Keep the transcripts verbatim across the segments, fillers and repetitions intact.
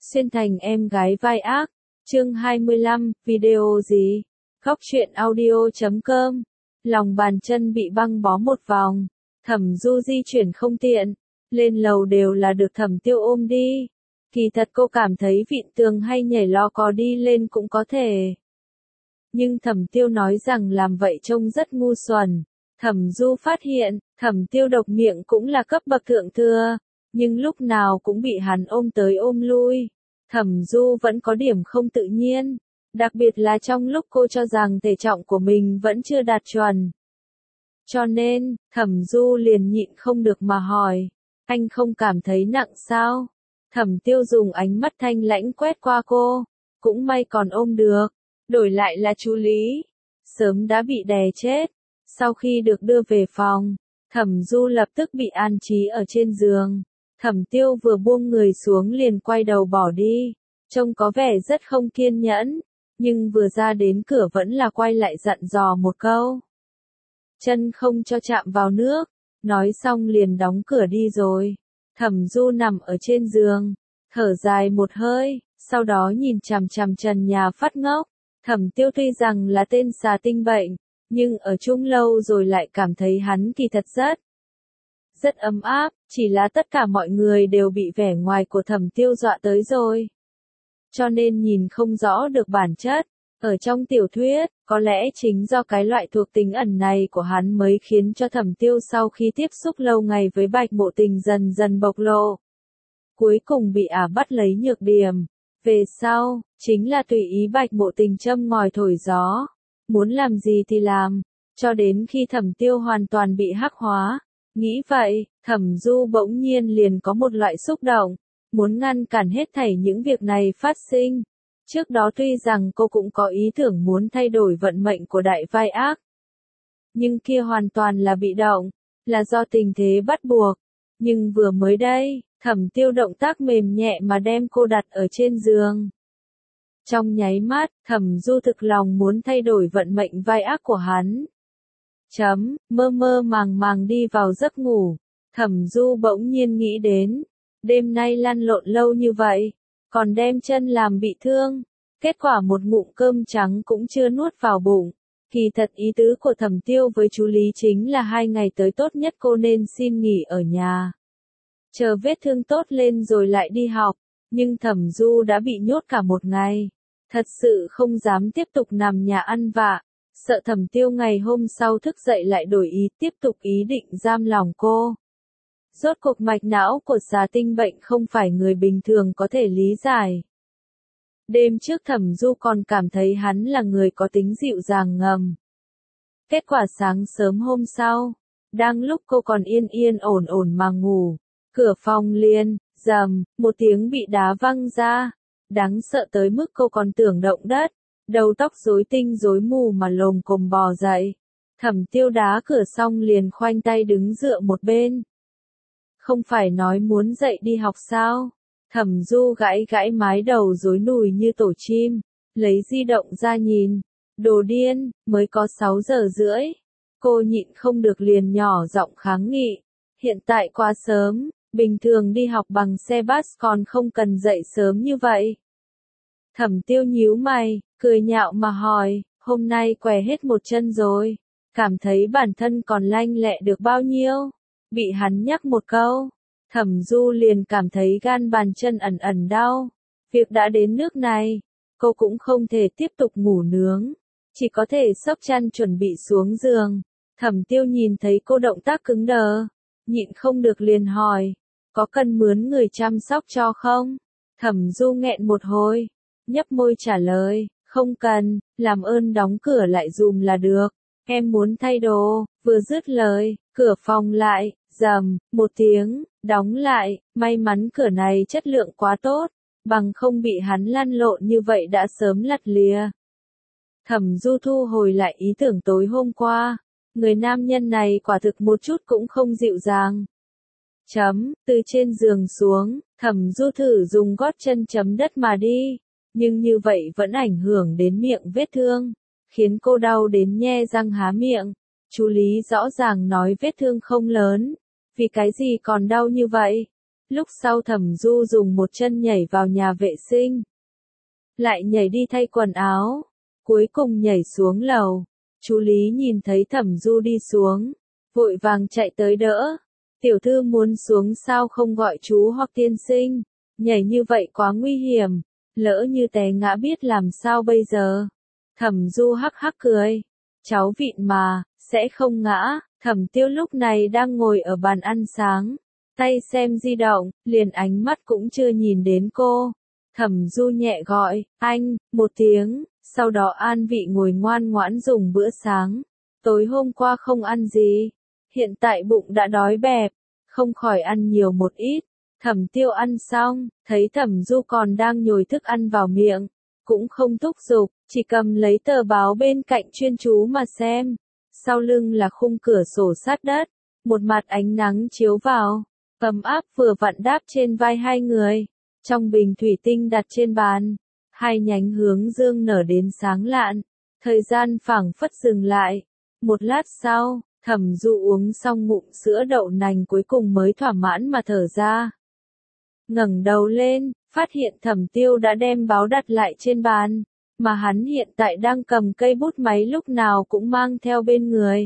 Xuyên thành em gái vai ác. Chương hai mươi lăm, video gì? Góc truyện audio chấm com. Lòng bàn chân bị băng bó một vòng. Thẩm Du di chuyển không tiện. Lên lầu đều là được Thẩm Tiêu ôm đi. Kỳ thật cô cảm thấy vịn tường hay nhảy lò cò đi lên cũng có thể. Nhưng Thẩm Tiêu nói rằng làm vậy trông rất ngu xuẩn. Thẩm Du phát hiện, Thẩm Tiêu độc miệng cũng là cấp bậc thượng thừa, nhưng lúc nào cũng bị hắn ôm tới ôm lui. Thẩm Du vẫn có điểm không tự nhiên, đặc biệt là trong lúc cô cho rằng thể trọng của mình vẫn chưa đạt chuẩn. Cho nên, Thẩm Du liền nhịn không được mà hỏi, anh không cảm thấy nặng sao? Thẩm Tiêu dùng ánh mắt thanh lãnh quét qua cô, cũng may còn ôm được, đổi lại là chú Lý, sớm đã bị đè chết. Sau khi được đưa về phòng, Thẩm Du lập tức bị an trí ở trên giường. Thẩm Tiêu vừa buông người xuống liền quay đầu bỏ đi, trông có vẻ rất không kiên nhẫn, nhưng vừa ra đến cửa vẫn là quay lại dặn dò một câu. Chân không cho chạm vào nước, nói xong liền đóng cửa đi rồi. Thẩm Du nằm ở trên giường, thở dài một hơi, sau đó nhìn chằm chằm trần nhà phát ngốc. Thẩm Tiêu tuy rằng là tên xà tinh bệnh, nhưng ở chung lâu rồi lại cảm thấy hắn kỳ thật rất, rất ấm áp, chỉ là tất cả mọi người đều bị vẻ ngoài của Thẩm Tiêu dọa tới rồi. Cho nên nhìn không rõ được bản chất. Ở trong tiểu thuyết, có lẽ chính do cái loại thuộc tính ẩn này của hắn mới khiến cho Thẩm Tiêu sau khi tiếp xúc lâu ngày với Bạch Mộ Tình dần dần bộc lộ. Cuối cùng bị ả bắt lấy nhược điểm. Về sau, chính là tùy ý Bạch Mộ Tình châm ngòi thổi gió. Muốn làm gì thì làm, cho đến khi Thẩm Tiêu hoàn toàn bị hắc hóa. Nghĩ vậy, Thẩm Du bỗng nhiên liền có một loại xúc động, muốn ngăn cản hết thảy những việc này phát sinh. Trước đó tuy rằng cô cũng có ý tưởng muốn thay đổi vận mệnh của đại vai ác, nhưng kia hoàn toàn là bị động, là do tình thế bắt buộc. Nhưng vừa mới đây, Thẩm Tiêu động tác mềm nhẹ mà đem cô đặt ở trên giường. Trong nháy mắt, Thẩm Du thực lòng muốn thay đổi vận mệnh vai ác của hắn. Chấm, mơ mơ màng màng đi vào giấc ngủ. Thẩm Du bỗng nhiên nghĩ đến, đêm nay lăn lộn lâu như vậy, còn đem chân làm bị thương, kết quả một ngụm cơm trắng cũng chưa nuốt vào bụng. Kỳ thật ý tứ của Thẩm Tiêu với chú Lý chính là hai ngày tới tốt nhất cô nên xin nghỉ ở nhà, chờ vết thương tốt lên rồi lại đi học, nhưng Thẩm Du đã bị nhốt cả một ngày, thật sự không dám tiếp tục nằm nhà ăn vạ, sợ Thẩm Tiêu ngày hôm sau thức dậy lại đổi ý tiếp tục ý định giam lòng cô. Rốt cuộc mạch não của xà tinh bệnh không phải người bình thường có thể lý giải. Đêm trước Thẩm Du còn cảm thấy hắn là người có tính dịu dàng ngầm. Kết quả sáng sớm hôm sau, đang lúc cô còn yên yên ổn ổn mà ngủ, cửa phòng liền, rầm, một tiếng bị đá văng ra, đáng sợ tới mức cô còn tưởng động đất, đầu tóc rối tinh rối mù mà lồm cồm bò dậy. Thẩm Tiêu đá cửa xong liền khoanh tay đứng dựa một bên. Không phải nói muốn dậy đi học sao? Thẩm Du gãi gãi mái đầu rối nùi như tổ chim, lấy di động ra nhìn. Đồ điên, mới có sáu giờ rưỡi. Cô nhịn không được liền nhỏ giọng kháng nghị. Hiện tại quá sớm, bình thường đi học bằng xe bus còn không cần dậy sớm như vậy. Thẩm Tiêu nhíu mày, cười nhạo mà hỏi, hôm nay què hết một chân rồi, cảm thấy bản thân còn lanh lẹ được bao nhiêu? Bị hắn nhắc một câu, Thẩm Du liền cảm thấy gan bàn chân ẩn ẩn đau. Việc đã đến nước này, cô cũng không thể tiếp tục ngủ nướng, chỉ có thể xốc chăn chuẩn bị xuống giường. Thẩm Tiêu nhìn thấy cô động tác cứng đờ, nhịn không được liền hỏi, có cần mướn người chăm sóc cho không? Thẩm Du nghẹn một hồi, nhấp môi trả lời, không cần, làm ơn đóng cửa lại dùm là được, em muốn thay đồ. Vừa dứt lời, cửa phòng lại, rầm, một tiếng, đóng lại, may mắn cửa này chất lượng quá tốt, bằng không bị hắn lăn lộn như vậy đã sớm lặt lìa. Thẩm Du thu hồi lại ý tưởng tối hôm qua, người nam nhân này quả thực một chút cũng không dịu dàng. Chấm, từ trên giường xuống, Thẩm Du thử dùng gót chân chấm đất mà đi, nhưng như vậy vẫn ảnh hưởng đến miệng vết thương, khiến cô đau đến nhe răng há miệng. Chú Lý rõ ràng nói vết thương không lớn, vì cái gì còn đau như vậy? Lúc sau Thẩm Du dùng một chân nhảy vào nhà vệ sinh. Lại nhảy đi thay quần áo. Cuối cùng nhảy xuống lầu. Chú Lý nhìn thấy Thẩm Du đi xuống. Vội vàng chạy tới đỡ. Tiểu thư muốn xuống sao không gọi chú hoặc tiên sinh. Nhảy như vậy quá nguy hiểm. Lỡ như té ngã biết làm sao bây giờ. Thẩm Du hắc hắc cười. Cháu vịn mà, sẽ không ngã. Thẩm Tiêu lúc này đang ngồi ở bàn ăn sáng. Tay xem di động, liền ánh mắt cũng chưa nhìn đến cô. Thẩm Du nhẹ gọi, anh, một tiếng, sau đó an vị ngồi ngoan ngoãn dùng bữa sáng. Tối hôm qua không ăn gì, hiện tại bụng đã đói bẹp, không khỏi ăn nhiều một ít. Thẩm Tiêu ăn xong, thấy Thẩm Du còn đang nhồi thức ăn vào miệng, cũng không thúc giục, chỉ cầm lấy tờ báo bên cạnh chuyên chú mà xem. Sau lưng là khung cửa sổ sát đất, một mặt ánh nắng chiếu vào, ấm áp vừa vặn đáp trên vai hai người. Trong bình thủy tinh đặt trên bàn, hai nhánh hướng dương nở đến sáng lạn, thời gian phảng phất dừng lại. Một lát sau, Thẩm Du uống xong ngụm sữa đậu nành cuối cùng mới thỏa mãn mà thở ra. Ngẩng đầu lên, phát hiện Thẩm Tiêu đã đem báo đặt lại trên bàn, mà hắn hiện tại đang cầm cây bút máy lúc nào cũng mang theo bên người.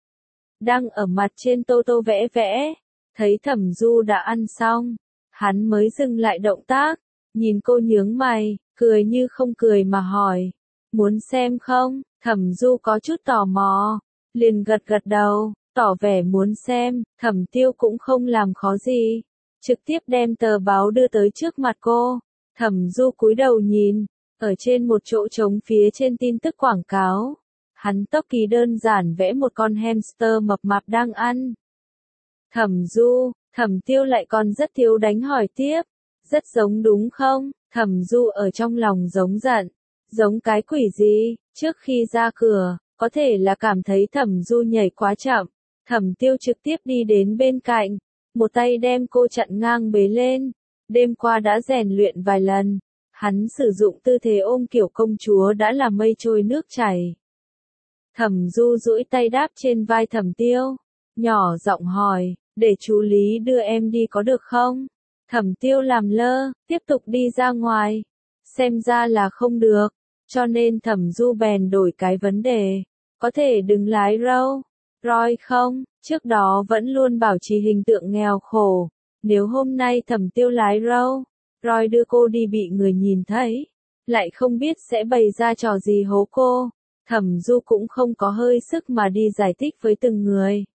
Đang ở mặt trên tô tô vẽ vẽ, thấy Thẩm Du đã ăn xong, hắn mới dừng lại động tác, nhìn cô nhướng mày, cười như không cười mà hỏi, muốn xem không? Thẩm Du có chút tò mò, liền gật gật đầu, tỏ vẻ muốn xem. Thẩm Tiêu cũng không làm khó gì, trực tiếp đem tờ báo đưa tới trước mặt cô. Thẩm Du cúi đầu nhìn, ở trên một chỗ trống phía trên tin tức quảng cáo, hắn tốc ký đơn giản vẽ một con hamster mập mạp đang ăn. Thẩm Du, Thẩm Tiêu lại còn rất thiếu đánh hỏi tiếp, rất giống đúng không? Thẩm Du ở trong lòng giống giận, giống cái quỷ gì? Trước khi ra cửa, có thể là cảm thấy Thẩm Du nhảy quá chậm, Thẩm Tiêu trực tiếp đi đến bên cạnh, một tay đem cô chặn ngang bế lên. Đêm qua đã rèn luyện vài lần, hắn sử dụng tư thế ôm kiểu công chúa đã là mây trôi nước chảy. Thẩm Du duỗi tay đáp trên vai Thẩm Tiêu, nhỏ giọng hỏi, để chú Lý đưa em đi có được không? Thẩm Tiêu làm lơ, tiếp tục đi ra ngoài. Xem ra là không được, cho nên Thẩm Du bèn đổi cái vấn đề, có thể đừng lái râu, roi không? Trước đó vẫn luôn bảo trì hình tượng nghèo khổ, nếu hôm nay Thẩm Tiêu lái râu, roi đưa cô đi bị người nhìn thấy, lại không biết sẽ bày ra trò gì hố cô. Thẩm Du cũng không có hơi sức mà đi giải thích với từng người.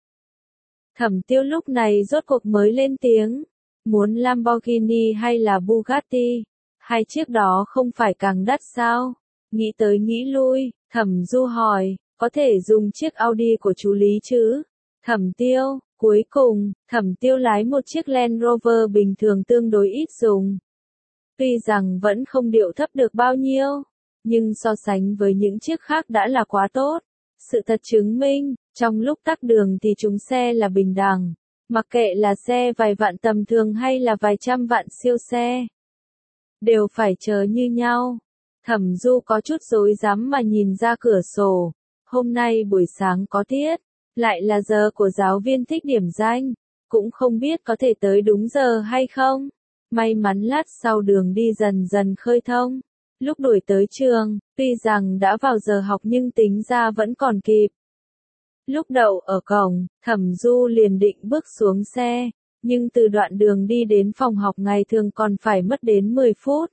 Thẩm Tiêu lúc này rốt cuộc mới lên tiếng, muốn Lamborghini hay là Bugatti, hai chiếc đó không phải càng đắt sao? Nghĩ tới nghĩ lui, Thẩm Du hỏi, có thể dùng chiếc Audi của chú Lý chứ? Thẩm Tiêu, cuối cùng, Thẩm Tiêu lái một chiếc Land Rover bình thường tương đối ít dùng. Tuy rằng vẫn không điệu thấp được bao nhiêu, nhưng so sánh với những chiếc khác đã là quá tốt. Sự thật chứng minh, trong lúc tắc đường thì chúng xe là bình đẳng, mặc kệ là xe vài vạn tầm thường hay là vài trăm vạn siêu xe, đều phải chờ như nhau. Thẩm Du có chút rối rắm mà nhìn ra cửa sổ, hôm nay buổi sáng có tiết, lại là giờ của giáo viên thích điểm danh, cũng không biết có thể tới đúng giờ hay không. May mắn lát sau đường đi dần dần khơi thông. Lúc đuổi tới trường, tuy rằng đã vào giờ học nhưng tính ra vẫn còn kịp. Lúc đậu ở cổng, Thẩm Du liền định bước xuống xe, nhưng từ đoạn đường đi đến phòng học ngày thường còn phải mất đến mười phút.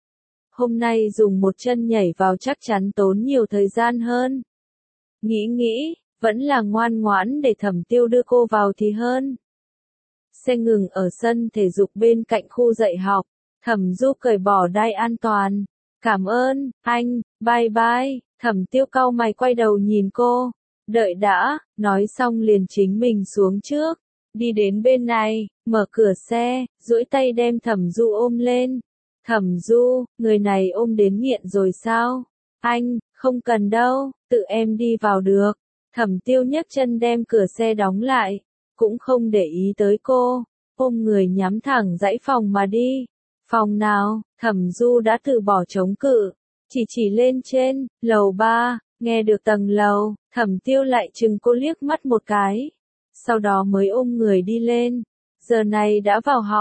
Hôm nay dùng một chân nhảy vào chắc chắn tốn nhiều thời gian hơn. Nghĩ nghĩ, vẫn là ngoan ngoãn để Thẩm Tiêu đưa cô vào thì hơn. Xe ngừng ở sân thể dục bên cạnh khu dạy học, Thẩm Du cởi bỏ đai an toàn. Cảm ơn, anh, bye bye. Thẩm Tiêu cau mày quay đầu nhìn cô. Đợi đã, nói xong liền chính mình xuống trước. Đi đến bên này, mở cửa xe, duỗi tay đem Thẩm Du ôm lên. Thẩm Du, người này ôm đến nghiện rồi sao? Anh, không cần đâu, tự em đi vào được. Thẩm Tiêu nhấc chân đem cửa xe đóng lại, cũng không để ý tới cô, ôm người nhắm thẳng dãy phòng mà đi. Phòng nào? Thẩm Du đã từ bỏ chống cự, chỉ chỉ lên trên, lầu ba, nghe được tầng lầu, Thẩm Tiêu lại chừng cô liếc mắt một cái, sau đó mới ôm người đi lên. Giờ này đã vào học,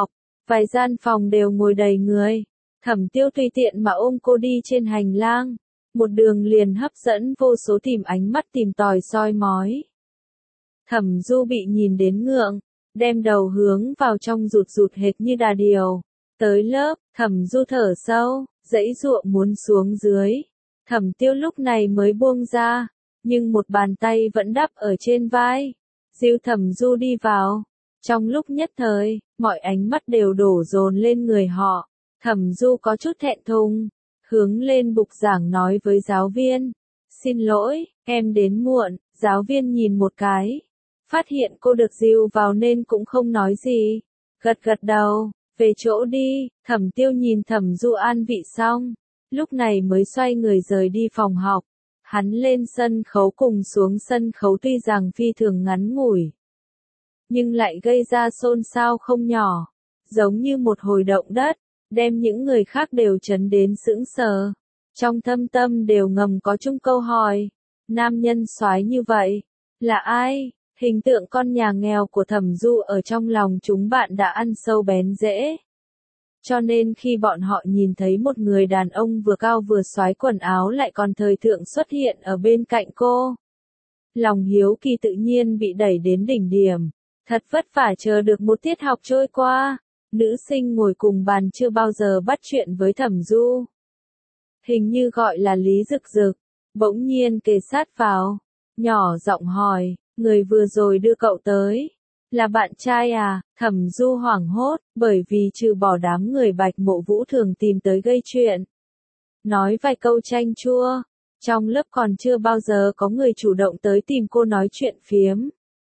Vài gian phòng đều ngồi đầy người. Thẩm Tiêu tùy tiện mà ôm cô đi trên hành lang. Một đường liền hấp dẫn vô số tìm ánh mắt tìm tòi soi mói. Thẩm Du bị nhìn đến ngượng, đem đầu hướng vào trong rụt rụt hệt như đà điểu. Tới lớp, Thẩm Du thở sâu, giãy giụa muốn xuống dưới. Thẩm Tiêu lúc này mới buông ra, nhưng một bàn tay vẫn đắp ở trên vai. Dìu Thẩm Du đi vào. Trong lúc nhất thời, mọi ánh mắt đều đổ dồn lên người họ. Thẩm Du có chút thẹn thùng, hướng lên bục giảng nói với giáo viên. Xin lỗi, em đến muộn. Giáo viên nhìn một cái, phát hiện cô được dìu vào nên cũng không nói gì. Gật gật đầu, về chỗ đi. Thẩm Tiêu nhìn Thẩm Du an vị xong, lúc này mới xoay người rời đi phòng học. Hắn lên sân khấu cùng xuống sân khấu tuy rằng phi thường ngắn ngủi, nhưng lại gây ra xôn xao không nhỏ, giống như một hồi động đất, đem những người khác đều chấn đến sững sờ. Trong thâm tâm đều ngầm có chung câu hỏi, nam nhân soái như vậy, là ai? Hình tượng con nhà nghèo của Thẩm Du ở trong lòng chúng bạn đã ăn sâu bén rễ. Cho nên khi bọn họ nhìn thấy một người đàn ông vừa cao vừa soái quần áo lại còn thời thượng xuất hiện ở bên cạnh cô, lòng hiếu kỳ tự nhiên bị đẩy đến đỉnh điểm. Thật vất vả chờ được một tiết học trôi qua, nữ sinh ngồi cùng bàn chưa bao giờ bắt chuyện với Thẩm Du. Hình như gọi là Lý Dực Dực, bỗng nhiên kề sát vào, nhỏ giọng hỏi, người vừa rồi đưa cậu tới, là bạn trai à? Thẩm Du hoảng hốt, bởi vì trừ bỏ đám người Bạch Mộ Vũ thường tìm tới gây chuyện, nói vài câu chanh chua, trong lớp còn chưa bao giờ có người chủ động tới tìm cô nói chuyện phiếm.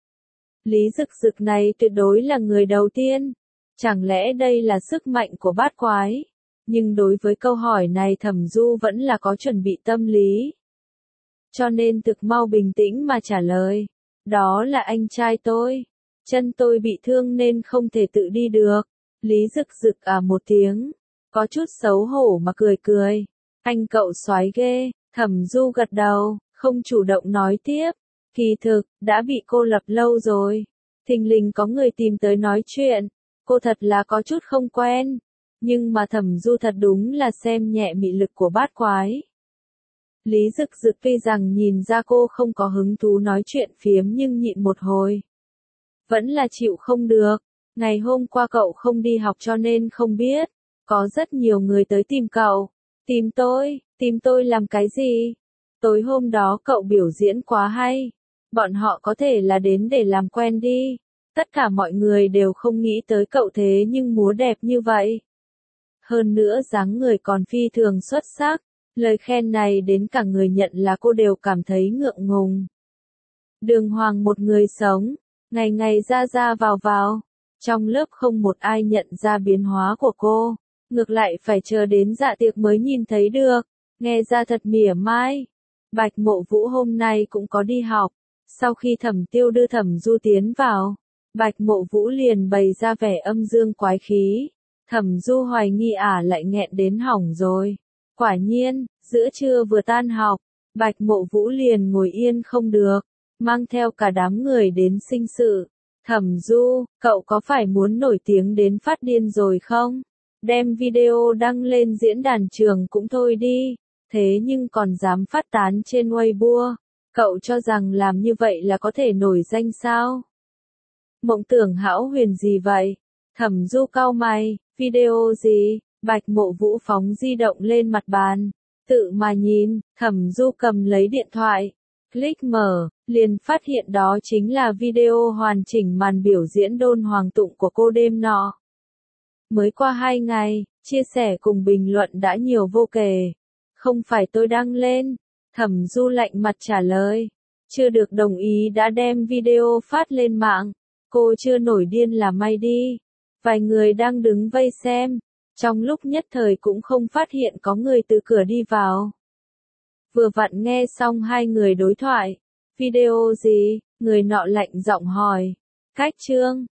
Lý Dực Dực này tuyệt đối là người đầu tiên. Chẳng lẽ đây là sức mạnh của bát quái? Nhưng đối với câu hỏi này Thẩm Du vẫn là có chuẩn bị tâm lý. Cho nên thực mau bình tĩnh mà trả lời. Đó là anh trai tôi. Chân tôi bị thương nên không thể tự đi được. Lý Dực Dực à một tiếng. Có chút xấu hổ mà cười cười. Anh cậu soái ghê. Thẩm Du gật đầu, không chủ động nói tiếp. Kỳ thực, đã bị cô lập lâu rồi. Thình lình có người tìm tới nói chuyện. Cô thật là có chút không quen. Nhưng mà Thẩm Du thật đúng là xem nhẹ mị lực của bát quái. Lý Dực Dực tuy rằng nhìn ra cô không có hứng thú nói chuyện phiếm nhưng nhịn một hồi. Vẫn là chịu không được. Ngày hôm qua cậu không đi học cho nên không biết. Có rất nhiều người tới tìm cậu. Tìm tôi, tìm tôi làm cái gì? Tối hôm đó cậu biểu diễn quá hay. Bọn họ có thể là đến để làm quen đi. Tất cả mọi người đều không nghĩ tới cậu thế nhưng múa đẹp như vậy. Hơn nữa dáng người còn phi thường xuất sắc. Lời khen này đến cả người nhận là cô đều cảm thấy ngượng ngùng. Đường hoàng một người sống, ngày ngày ra ra vào vào. Trong lớp không một ai nhận ra biến hóa của cô. Ngược lại phải chờ đến dạ tiệc mới nhìn thấy được. Nghe ra thật mỉa mai. Bạch Mộ Vũ hôm nay cũng có đi học. Sau khi Thẩm Tiêu đưa Thẩm Du tiến vào, Bạch Mộ Vũ liền bày ra vẻ âm dương quái khí. Thẩm Du hoài nghi ả lại nghẹn đến hỏng rồi. Quả nhiên, giữa trưa vừa tan học, Bạch Mộ Vũ liền ngồi yên không được, mang theo cả đám người đến sinh sự. Thẩm Du, cậu có phải muốn nổi tiếng đến phát điên rồi không? Đem video đăng lên diễn đàn trường cũng thôi đi, thế nhưng còn dám phát tán trên Weibo. Cậu cho rằng làm như vậy là có thể nổi danh sao? Mộng tưởng hão huyền gì vậy? Thẩm Du cau mày, video gì? Bạch Mộ Vũ phóng di động lên mặt bàn, tự mà nhìn. Thẩm Du cầm lấy điện thoại, click mở, liền phát hiện đó chính là video hoàn chỉnh màn biểu diễn đôn hoàng tụng của cô đêm nọ. Mới qua hai ngày, chia sẻ cùng bình luận đã nhiều vô kể. Không phải tôi đăng lên. Thẩm Du lạnh mặt trả lời. Chưa được đồng ý đã đem video phát lên mạng. Cô chưa nổi điên là may đi. Vài người đang đứng vây xem. Trong lúc nhất thời cũng không phát hiện có người từ cửa đi vào. Vừa vặn nghe xong hai người đối thoại. Video gì? Người nọ lạnh giọng hỏi. Cách chương.